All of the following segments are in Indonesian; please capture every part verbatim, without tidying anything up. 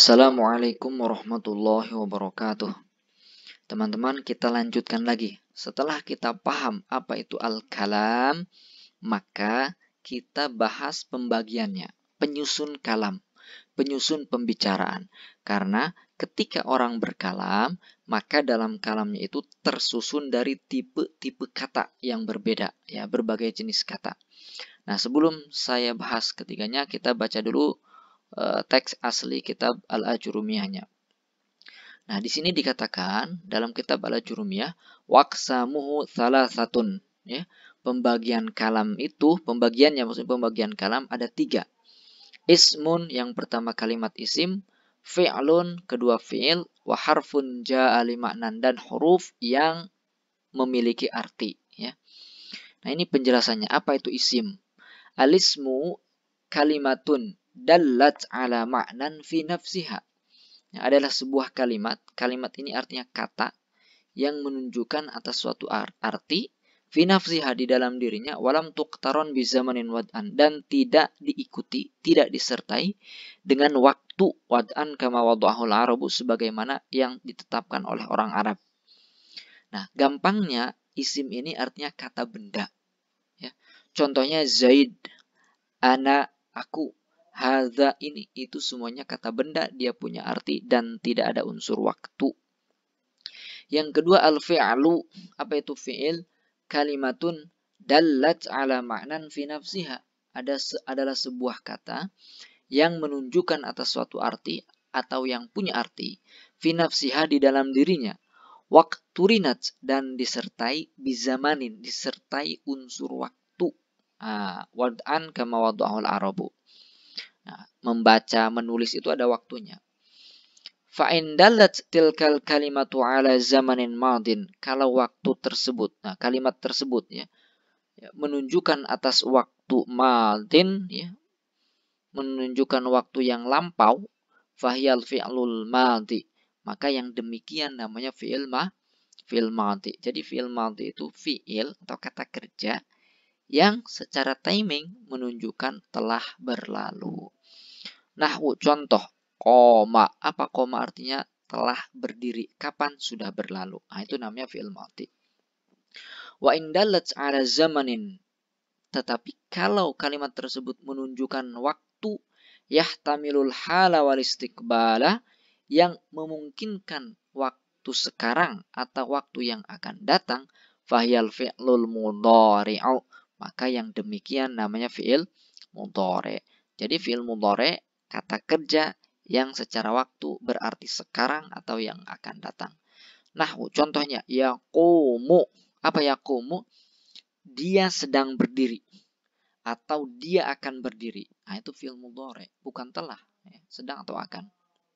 Assalamualaikum warahmatullahi wabarakatuh. Teman-teman, kita lanjutkan lagi. Setelah kita paham apa itu al-kalam, maka kita bahas pembagiannya, penyusun kalam, penyusun pembicaraan. Karena ketika orang berkalam, maka dalam kalamnya itu tersusun dari tipe-tipe kata yang berbeda, ya, berbagai jenis kata. Nah, sebelum saya bahas ketiganya, kita baca dulu teks asli kitab Al-Ajurumiyahnya. Nah, di sini dikatakan dalam kitab Al-Ajurumiyah, waqsamuhu thalathatun, ya. Pembagian kalam itu, pembagiannya maksudnya pembagian kalam ada tiga. Ismun, yang pertama kalimat isim, fi'lun, kedua fi'il, wa harfun ja'a li ma'nan, dan huruf yang memiliki arti, ya. Nah, ini penjelasannya. Apa itu isim? Alismu kalimatun dallat ala ma'nan fi nafsiha. Nah, adalah sebuah kalimat. Kalimat ini artinya kata yang menunjukkan atas suatu arti fi nafsiha, di dalam dirinya, walam tuqtaron bi zamanin wad'an, dan tidak diikuti, tidak disertai dengan waktu wad'an kama wada'ahul arabu, sebagaimana yang ditetapkan oleh orang Arab. Nah, gampangnya isim ini artinya kata benda, ya. Contohnya Zaid, ana, aku, hadza, ini, itu semuanya kata benda, dia punya arti dan tidak ada unsur waktu. Yang kedua al-fi'lu. Apa itu fi'il? Kalimatun dallat ala ma'nan fi nafsiha. Ada adalah sebuah kata yang menunjukkan atas suatu arti atau yang punya arti fi nafsiha, di dalam dirinya, waqturinat, dan disertai bizamanin, disertai unsur waktu. Ah, wad'an kama wada'ahul arabu. Nah, membaca, menulis itu ada waktunya. Fa'in dallat tilkal kalimatu ala zamanin madin. Kalau waktu tersebut, nah kalimat tersebut, ya, ya, menunjukkan atas waktu madin, ya, menunjukkan waktu yang lampau, fahyal fi'lul madi, maka yang demikian namanya fi'il ma, fi'il madi. Jadi fi'il madi itu fi'il atau kata kerja yang secara timing menunjukkan telah berlalu. Nahwu, contoh, koma. Apa koma artinya? Telah berdiri. Kapan? Sudah berlalu. Nah, itu namanya fi'il madhi. Wa in dallat ala zamanin. Tetapi kalau kalimat tersebut menunjukkan waktu, yahtamilul hala wal istiqbala, yang memungkinkan waktu sekarang atau waktu yang akan datang, fahyal fi'lul mudhari'u, maka yang demikian namanya fi'il mudhari'. Jadi fi'il mudhari', kata kerja yang secara waktu berarti sekarang atau yang akan datang. Nah, contohnya yaqumu. Apa yaqumu? Dia sedang berdiri atau dia akan berdiri. Nah, itu fi'il mudhari', bukan telah, ya, sedang atau akan.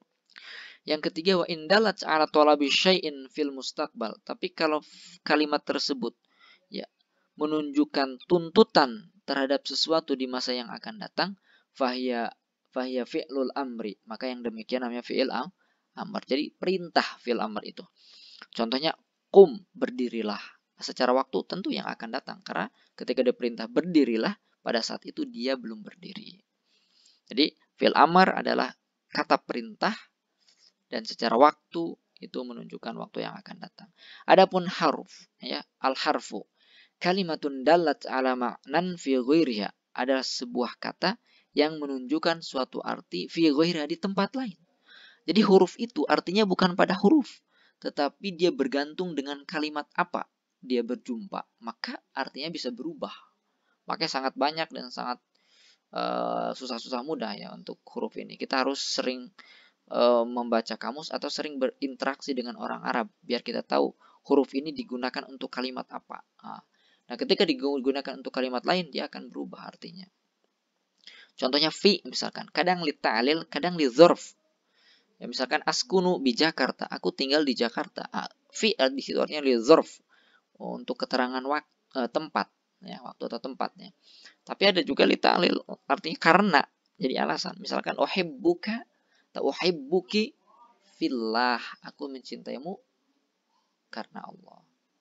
Yang ketiga, wa indalat ala talabi syai'in fil mustaqbal. Tapi kalau kalimat tersebut, ya, menunjukkan tuntutan terhadap sesuatu di masa yang akan datang, fahya fahya fi'lul amri, maka yang demikian namanya fi'il amr. Jadi perintah fi'il amr itu. Contohnya qum, berdirilah. Secara waktu tentu yang akan datang, karena ketika dia perintah berdirilah, pada saat itu dia belum berdiri. Jadi fi'il amr adalah kata perintah dan secara waktu itu menunjukkan waktu yang akan datang. Adapun haruf, ya, al-harfu kalimatun dallat ala ma'nan fi ghairiha, adalah sebuah kata yang menunjukkan suatu arti fi ghairiha, di tempat lain. Jadi huruf itu artinya bukan pada huruf, tetapi dia bergantung dengan kalimat apa dia berjumpa, maka artinya bisa berubah. Makanya sangat banyak dan sangat uh, susah-susah mudah, ya, untuk huruf ini. Kita harus sering uh, membaca kamus atau sering berinteraksi dengan orang Arab biar kita tahu huruf ini digunakan untuk kalimat apa. Nah, Nah, ketika digunakan untuk kalimat lain, dia akan berubah artinya. Contohnya fi, misalkan, kadang li ta'lil, kadang li dzarf. Ya, misalkan askunu bi Jakarta, aku tinggal di Jakarta. Ah, fi di situ artinya li dzarf, untuk keterangan waktu, eh, tempat, ya, waktu atau tempatnya. Tapi ada juga li ta'lil, artinya karena, jadi alasan. Misalkan uhibbuka atau uhibbuki fillah, aku mencintaimu karena Allah.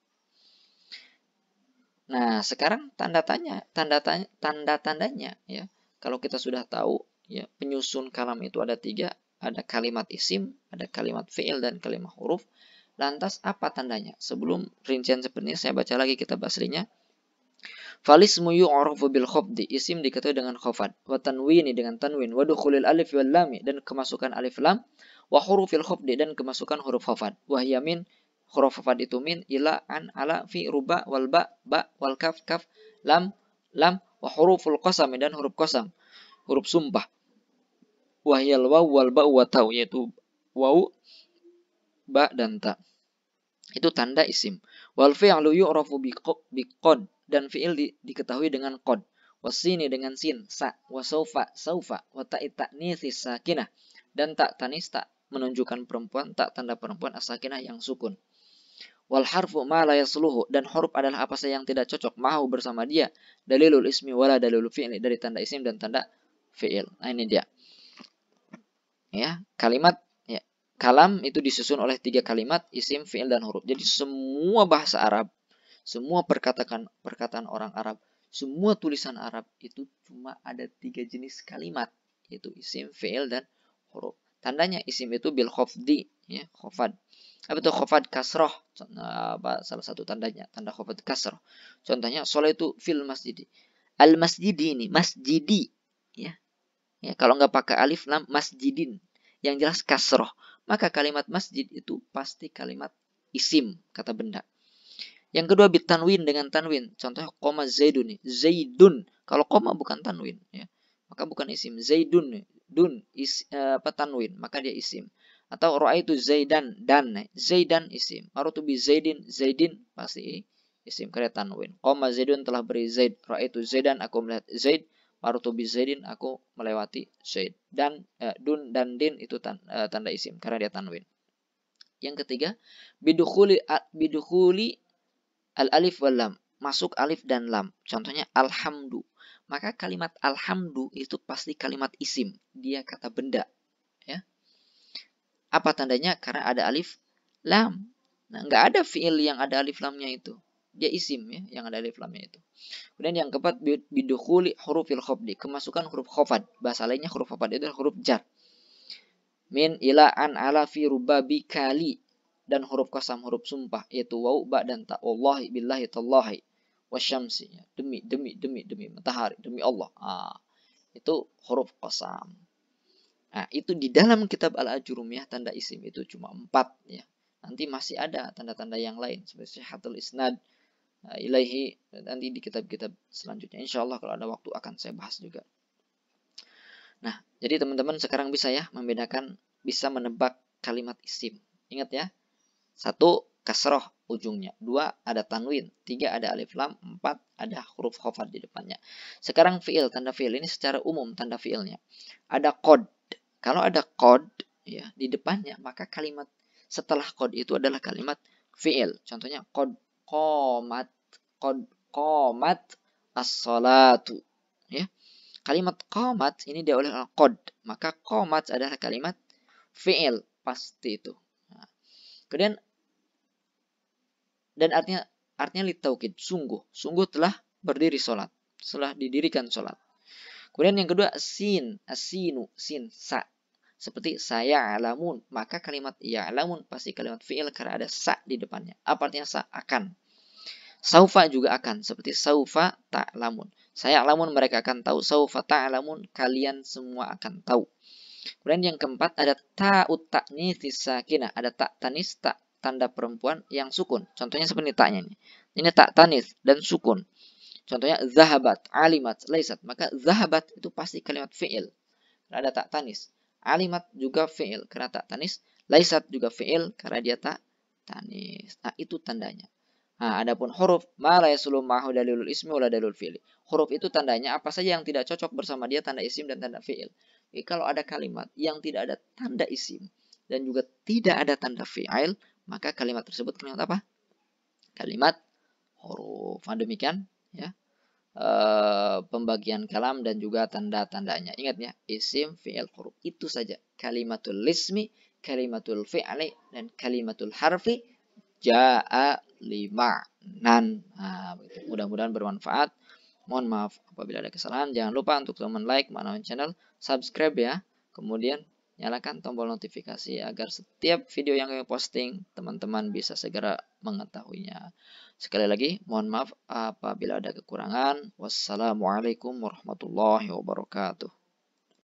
Nah, sekarang tanda tanya, tanda tanya, tanda tandanya, ya. Kalau kita sudah tahu, ya, penyusun kalam itu ada tiga, ada kalimat isim, ada kalimat fi'il dan kalimat huruf. Lantas apa tandanya? Sebelum rincian seperti ini saya baca lagi kitab aslinya. Falismu yu'rafu bil khafdi, isim diketahui dengan khafad, wa tanwini dengan tanwin, wa dukhulil alif wal lam dan kemasukan alif lam, wa hurufil khafdi dan kemasukan huruf khafad. Wa hiya min, huruf khafad itu min, ila, an, ala, fi, ruba, wal ba, ba, wal kaf, kaf, lam, lam, wa huruful qasam dan huruf qasam, huruf sumpah. Wa hiyal waw wal ba wa ta, yaitu waw, ba dan ta. Itu tanda isim. Wal fi'lu yu'rafu biqad dan fi'il di, diketahui dengan qad. Wasini dengan sin, sa, wasaufa, saufa, wa ta'i ta'nitsi sakinah dan tak tanis tak menunjukkan perempuan, tak tanda perempuan as-sakinah yang sukun. Wal harfu ma la yasluhu dan huruf adalah apa saja yang tidak cocok mahu bersama dia, dalilul ismi wala dalilul fi'li, dari tanda isim dan tanda fi'il. Nah ini dia. Ya, kalimat ya, kalam itu disusun oleh tiga kalimat, isim, fi'il dan huruf. Jadi semua bahasa Arab, semua perkataan perkataan orang Arab, semua tulisan Arab itu cuma ada tiga jenis kalimat, yaitu isim, fi'il dan huruf. Tandanya isim itu bil khafdi, ya, khafad. Apa itu khafad kasroh? Apa salah satu tandanya? Tanda khafad kasroh. Contohnya sholat itu fil masjidi. Al masjidi ini masjidi, ya. Ya, kalau nggak pakai alif lam masjidin, yang jelas kasroh, maka kalimat masjid itu pasti kalimat isim, kata benda. Yang kedua bitanwin dengan tanwin, contohnya koma zaidun, zaidun, kalau koma bukan tanwin, ya, maka bukan isim. Zaidun, dun, is, eh, apa tanwin, maka dia isim. Atau ra'aitu zaidan, dan zaidan isim. Maratu bi zaidin, zaidin pasti isim, karena tanwin. Koma zaidun telah beri zaid, ra'aitu zaidan aku melihat zaid, maratu bi zaidin aku melewati zaid. Dan eh, dun dan din itu tan, eh, tanda isim karena dia tanwin. Yang ketiga bidukhuli bidukhuli al alif wal lam, masuk alif dan lam. Contohnya alhamdu. Maka kalimat alhamdu itu pasti kalimat isim, dia kata benda, ya. Apa tandanya? Karena ada alif lam. Nah, nggak ada fiil yang ada alif lamnya itu. Dia isim, ya, yang ada alif lamnya itu. Kemudian yang keempat bidukhuli hurufil khafdi, kemasukan huruf khafad. Bahasa lainnya huruf khafad itu huruf jar. Min, ila, an, ala, fi, ruba, bi, kali, dan huruf qasam, huruf sumpah, yaitu waw, ba dan ta. Wallahi billahi tallahi wasyamsi, ya, demi demi demi demi matahari, demi Allah. Ah, itu huruf qasam. Nah, itu di dalam kitab Al-Ajurumiyah tanda isim itu cuma empat, ya. Nanti masih ada tanda-tanda yang lain seperti sihhatul isnad ilaihi, nanti di kitab-kitab selanjutnya. Insya Allah kalau ada waktu akan saya bahas juga. Nah, jadi teman-teman sekarang bisa ya membedakan, bisa menebak kalimat isim. Ingat ya, satu kasroh ujungnya, dua ada tanwin, tiga ada alif lam, empat ada huruf khafad di depannya. Sekarang fiil, tanda fiil ini secara umum tanda fiilnya. Ada qad. Kalau ada qad, ya, di depannya, maka kalimat setelah qad itu adalah kalimat fiil. Contohnya qad qamat, qad qamat as-salatu, ya. Kalimat qamat ini dia oleh qad, maka qamat adalah kalimat fiil pasti itu. Nah, kemudian dan artinya artinya litaukid, sungguh, sungguh telah berdiri sholat, setelah didirikan sholat. Kemudian yang kedua sin, asinu, sin, sa, seperti saya alamun, maka kalimat ya alamun pasti kalimat fiil karena ada sa di depannya. Apa artinya sa? Akan. Saufa juga akan, seperti saufa ta'lamun. Saya alamun, mereka akan tahu. Saufa ta'lamun, kalian semua akan tahu. Kemudian yang keempat ada ta'ut ta'nitsis sakinah, ada tak tanis, tak tanda perempuan yang sukun. Contohnya seperti taknya ini. Ini tak tanis dan sukun. Contohnya zahabat, alimat, laisat. Maka zahabat itu pasti kalimat fi'il karena ada tak tanis. Alimat juga fi'il karena tak tanis. Laisat juga fi'il karena dia tak tanis. Nah, itu tandanya. Nah, adapun huruf ma la yasulu ma'hu dalilul ismi wala dalilul fi'li. Huruf itu tandanya apa saja yang tidak cocok bersama dia, tanda isim dan tanda fi'il. Jadi, kalau ada kalimat yang tidak ada tanda isim dan juga tidak ada tanda fi'il, maka kalimat tersebut kalimat apa? Kalimat huruf. Nah, demikian ya. E, pembagian kalam dan juga tanda-tandanya. Ingat ya, isim, fi'il, huruf. Itu saja. Kalimatul ismi, kalimatul fi'li, dan kalimatul harfi ja'a lima'nan. Nah, mudah-mudahan bermanfaat. Mohon maaf apabila ada kesalahan. Jangan lupa untuk teman like, manawan channel, subscribe ya. Kemudian nyalakan tombol notifikasi agar setiap video yang kami posting teman-teman bisa segera mengetahuinya. Sekali lagi, mohon maaf apabila ada kekurangan. Wassalamualaikum warahmatullahi wabarakatuh.